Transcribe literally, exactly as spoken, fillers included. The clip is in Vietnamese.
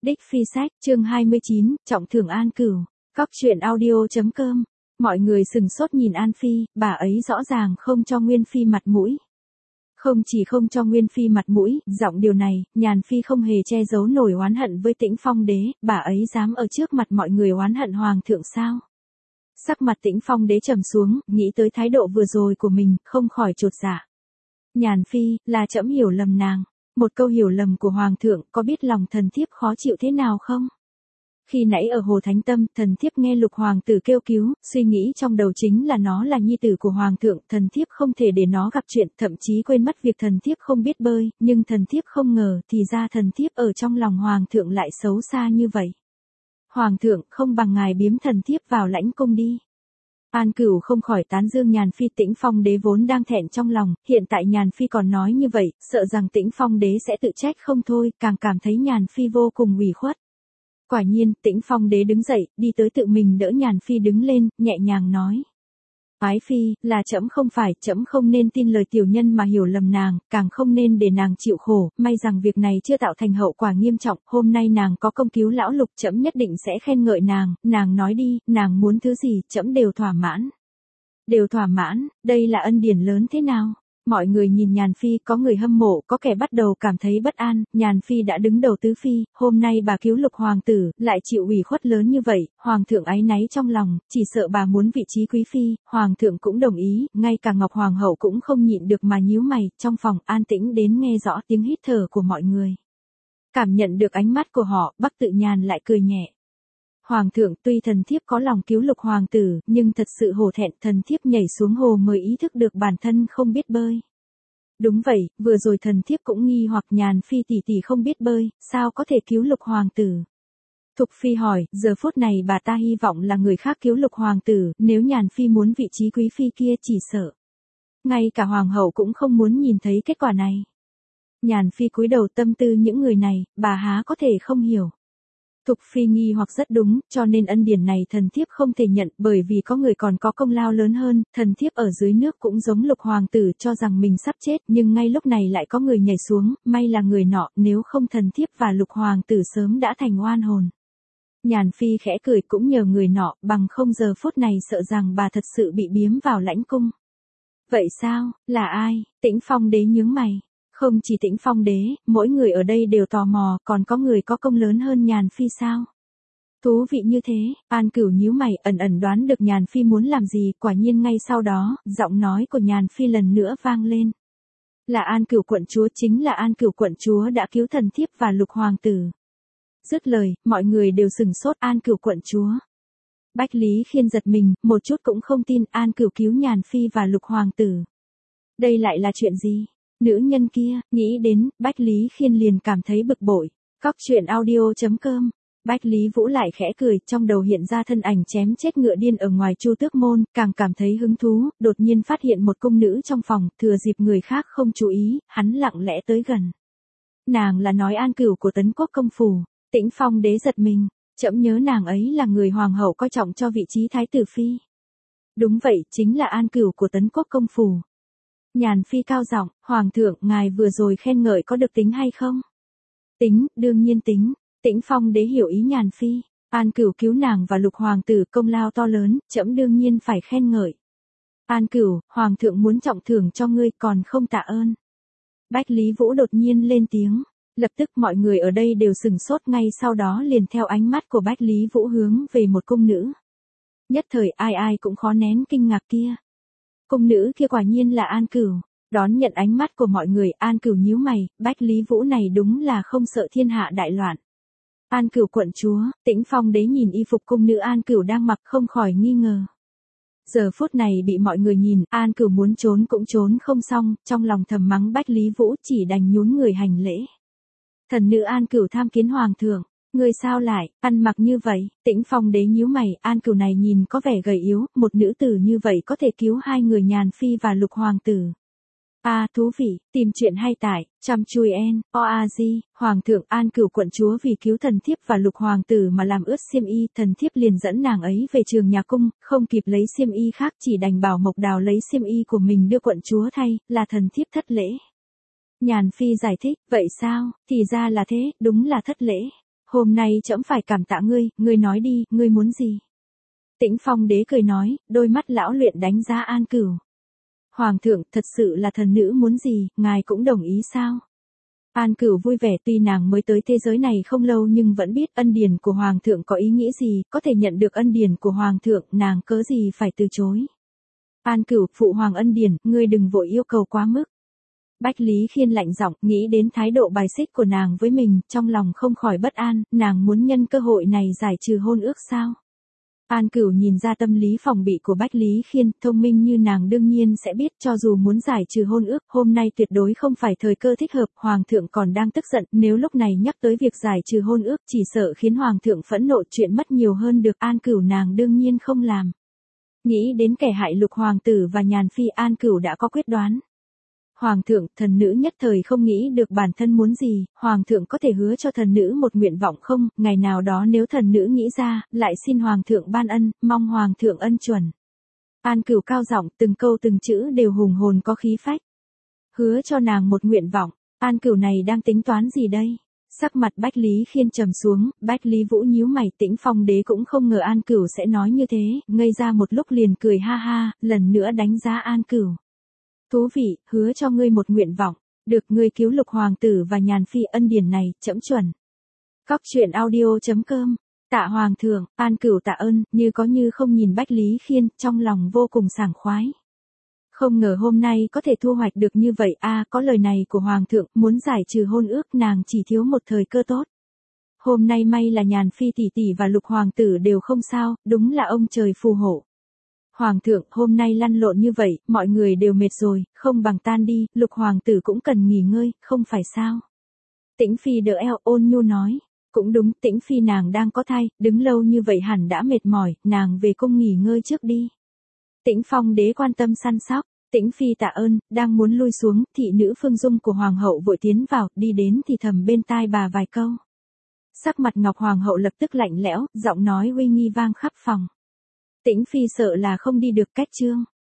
Đích Phi Sách, chương hai mươi chín, trọng thưởng An Cửu. Cóc truyện audio chấm com. Mọi người sừng sốt nhìn An Phi, bà ấy rõ ràng không cho Nguyên Phi mặt mũi. Không chỉ không cho Nguyên Phi mặt mũi, giọng điều này, Nhàn Phi không hề che giấu nổi oán hận với Tĩnh Phong Đế, bà ấy dám ở trước mặt mọi người oán hận Hoàng thượng sao? Sắc mặt Tĩnh Phong Đế trầm xuống, nghĩ tới thái độ vừa rồi của mình, không khỏi chột dạ. Nhàn Phi, là trẫm hiểu lầm nàng. Một câu hiểu lầm của Hoàng thượng, có biết lòng thần thiếp khó chịu thế nào không? Khi nãy ở Hồ Thánh Tâm, thần thiếp nghe Lục Hoàng tử kêu cứu, suy nghĩ trong đầu chính là nó là nhi tử của Hoàng thượng, thần thiếp không thể để nó gặp chuyện, thậm chí quên mất việc thần thiếp không biết bơi, nhưng thần thiếp không ngờ, thì ra thần thiếp ở trong lòng Hoàng thượng lại xấu xa như vậy. Hoàng thượng, không bằng ngài biếm thần thiếp vào lãnh cung đi. An Cửu không khỏi tán dương Nhàn Phi. Tĩnh Phong Đế vốn đang thẹn trong lòng, hiện tại Nhàn Phi còn nói như vậy, sợ rằng Tĩnh Phong Đế sẽ tự trách không thôi, càng cảm thấy Nhàn Phi vô cùng ủy khuất. Quả nhiên, Tĩnh Phong Đế đứng dậy, đi tới tự mình đỡ Nhàn Phi đứng lên, nhẹ nhàng nói. Ái Phi, là trẫm không phải, trẫm không nên tin lời tiểu nhân mà hiểu lầm nàng, càng không nên để nàng chịu khổ, may rằng việc này chưa tạo thành hậu quả nghiêm trọng, hôm nay nàng có công cứu lão Lục, trẫm nhất định sẽ khen ngợi nàng, nàng nói đi, nàng muốn thứ gì, trẫm đều thỏa mãn. Đều thỏa mãn, đây là ân điển lớn thế nào? Mọi người nhìn Nhàn Phi, có người hâm mộ, có kẻ bắt đầu cảm thấy bất an, Nhàn Phi đã đứng đầu tứ phi, hôm nay bà cứu Lục Hoàng tử, lại chịu ủy khuất lớn như vậy, Hoàng thượng áy náy trong lòng, chỉ sợ bà muốn vị trí quý phi, Hoàng thượng cũng đồng ý, ngay cả Ngọc Hoàng hậu cũng không nhịn được mà nhíu mày, trong phòng an tĩnh đến nghe rõ tiếng hít thở của mọi người. Cảm nhận được ánh mắt của họ, Bắc Tự Nhàn lại cười nhẹ. Hoàng thượng, tuy thần thiếp có lòng cứu Lục Hoàng tử, nhưng thật sự hổ thẹn, thần thiếp nhảy xuống hồ mới ý thức được bản thân không biết bơi. Đúng vậy, vừa rồi thần thiếp cũng nghi hoặc Nhàn Phi tỷ tỷ không biết bơi, sao có thể cứu Lục Hoàng tử? Thục Phi hỏi, giờ phút này bà ta hy vọng là người khác cứu Lục Hoàng tử, nếu Nhàn Phi muốn vị trí quý phi kia chỉ sợ. Ngay cả Hoàng hậu cũng không muốn nhìn thấy kết quả này. Nhàn Phi cúi đầu, tâm tư những người này, bà há có thể không hiểu. Thục Phi nghi hoặc rất đúng, cho nên ân điển này thần thiếp không thể nhận, bởi vì có người còn có công lao lớn hơn, thần thiếp ở dưới nước cũng giống Lục Hoàng tử cho rằng mình sắp chết, nhưng ngay lúc này lại có người nhảy xuống, may là người nọ, nếu không thần thiếp và Lục Hoàng tử sớm đã thành oan hồn. Nhàn Phi khẽ cười, cũng nhờ người nọ, bằng không giờ phút này sợ rằng bà thật sự bị biếm vào lãnh cung. Vậy sao, là ai? Tĩnh Phong Đế nhướng mày. Không chỉ Tĩnh Phong Đế, mỗi người ở đây đều tò mò, còn có người có công lớn hơn Nhàn Phi sao? Thú vị như thế, An Cửu nhíu mày, ẩn ẩn đoán được Nhàn Phi muốn làm gì, quả nhiên ngay sau đó, giọng nói của Nhàn Phi lần nữa vang lên. Là An Cửu quận chúa, chính là An Cửu quận chúa đã cứu thần thiếp và Lục Hoàng tử. Dứt lời, mọi người đều sừng sốt. An Cửu quận chúa. Bách Lý Khiên giật mình, một chút cũng không tin An Cửu cứu Nhàn Phi và Lục Hoàng tử. Đây lại là chuyện gì? Nữ nhân kia, nghĩ đến, Bách Lý Khiên liền cảm thấy bực bội. Cóc truyện audio chấm com. Bách Lý Vũ lại khẽ cười, trong đầu hiện ra thân ảnh chém chết ngựa điên ở ngoài Chu Tước môn, càng cảm thấy hứng thú, đột nhiên phát hiện một cung nữ trong phòng, thừa dịp người khác không chú ý, hắn lặng lẽ tới gần. Nàng là nói An Cửu của Tấn Quốc công phủ. Tĩnh Phong Đế giật mình, trẫm nhớ nàng ấy là người hoàng hậu coi trọng cho vị trí thái tử phi. Đúng vậy, chính là An Cửu của Tấn Quốc công phủ. Nhàn Phi cao giọng, Hoàng thượng, ngài vừa rồi khen ngợi có được tính hay không? Tính, đương nhiên tính. Tĩnh Phong Đế hiểu ý Nhàn Phi. An Cửu cứu nàng và Lục Hoàng tử công lao to lớn, trẫm đương nhiên phải khen ngợi. An Cửu, Hoàng thượng muốn trọng thưởng cho ngươi còn không tạ ơn. Bách Lý Vũ đột nhiên lên tiếng. Lập tức mọi người ở đây đều sừng sốt, ngay sau đó liền theo ánh mắt của Bách Lý Vũ hướng về một cung nữ. Nhất thời ai ai cũng khó nén kinh ngạc kia. Cung nữ kia quả nhiên là An Cửu. Đón nhận ánh mắt của mọi người, An Cửu nhíu mày, Bách Lý Vũ này đúng là không sợ thiên hạ đại loạn. An Cửu quận chúa, Tĩnh Phong Đế nhìn y phục cung nữ An Cửu đang mặc không khỏi nghi ngờ. Giờ phút này bị mọi người nhìn, An Cửu muốn trốn cũng trốn không xong, trong lòng thầm mắng Bách Lý Vũ, chỉ đành nhún người hành lễ. Thần nữ An Cửu tham kiến Hoàng thượng. Người sao lại, ăn mặc như vậy? Tĩnh Phong Đế nhíu mày, An Cửu này nhìn có vẻ gầy yếu, một nữ tử như vậy có thể cứu hai người Nhàn Phi và Lục Hoàng tử. À, thú vị, tìm chuyện hay tại, chăm chui en, o a di, Hoàng thượng. An Cửu quận chúa vì cứu thần thiếp và Lục Hoàng tử mà làm ướt xiêm y, thần thiếp liền dẫn nàng ấy về trường nhà cung, không kịp lấy xiêm y khác chỉ đành bảo Mộc Đào lấy xiêm y của mình đưa quận chúa thay, là thần thiếp thất lễ. Nhàn Phi giải thích, vậy sao, thì ra là thế, đúng là thất lễ. Hôm nay trẫm phải cảm tạ ngươi, ngươi nói đi, ngươi muốn gì? Tĩnh Phong đế cười nói, đôi mắt lão luyện đánh giá An Cửu. Hoàng thượng, thật sự là thần nữ muốn gì, ngài cũng đồng ý sao? An Cửu vui vẻ, tuy nàng mới tới thế giới này không lâu nhưng vẫn biết ân điển của Hoàng thượng có ý nghĩa gì, có thể nhận được ân điển của Hoàng thượng, nàng cớ gì phải từ chối. An Cửu, phụ hoàng ân điển, ngươi đừng vội yêu cầu quá mức. Bách Lý Khiên lạnh giọng, nghĩ đến thái độ bài xích của nàng với mình, trong lòng không khỏi bất an, nàng muốn nhân cơ hội này giải trừ hôn ước sao? An Cửu nhìn ra tâm lý phòng bị của Bách Lý Khiên, thông minh như nàng đương nhiên sẽ biết cho dù muốn giải trừ hôn ước, hôm nay tuyệt đối không phải thời cơ thích hợp, Hoàng thượng còn đang tức giận, nếu lúc này nhắc tới việc giải trừ hôn ước chỉ sợ khiến Hoàng thượng phẫn nộ, chuyện mất nhiều hơn được, An Cửu nàng đương nhiên không làm. Nghĩ đến kẻ hại Lục hoàng tử và Nhàn phi, An Cửu đã có quyết đoán. Hoàng thượng, thần nữ nhất thời không nghĩ được bản thân muốn gì, Hoàng thượng có thể hứa cho thần nữ một nguyện vọng không, ngày nào đó nếu thần nữ nghĩ ra, lại xin Hoàng thượng ban ân, mong Hoàng thượng ân chuẩn. An Cửu cao giọng, từng câu từng chữ đều hùng hồn có khí phách. Hứa cho nàng một nguyện vọng, An Cửu này đang tính toán gì đây? Sắc mặt Bách Lý Khiên trầm xuống, Bách Lý Vũ nhíu mày, Tĩnh Phong đế cũng không ngờ An Cửu sẽ nói như thế, ngây ra một lúc liền cười ha ha, lần nữa đánh giá An Cửu. Thú vị, hứa cho ngươi một nguyện vọng, được, ngươi cứu Lục hoàng tử và Nhàn phi, ân điển này, trẫm chuẩn. Cóc truyện audio chấm com. Tạ Hoàng thượng, An Cửu tạ ơn, như có như không nhìn Bách Lý Khiên, trong lòng vô cùng sảng khoái. Không ngờ hôm nay có thể thu hoạch được như vậy, a à, có lời này của Hoàng thượng, muốn giải trừ hôn ước nàng chỉ thiếu một thời cơ tốt. Hôm nay may là Nhàn phi tỷ tỷ và Lục hoàng tử đều không sao, đúng là ông trời phù hộ. Hoàng thượng, hôm nay lăn lộn như vậy, mọi người đều mệt rồi, không bằng tan đi, Lục hoàng tử cũng cần nghỉ ngơi, không phải sao? Tĩnh phi đỡ eo, ôn nhu nói. Cũng đúng, Tĩnh phi nàng đang có thai, đứng lâu như vậy hẳn đã mệt mỏi, nàng về cung nghỉ ngơi trước đi. Tĩnh Phong đế quan tâm săn sóc, Tĩnh phi tạ ơn, đang muốn lui xuống, thị nữ Phương Dung của hoàng hậu vội tiến vào, đi đến thì thầm bên tai bà vài câu. Sắc mặt Ngọc hoàng hậu lập tức lạnh lẽo, giọng nói uy nghi vang khắp phòng. Tĩnh phi sợ là không đi được, cách chương.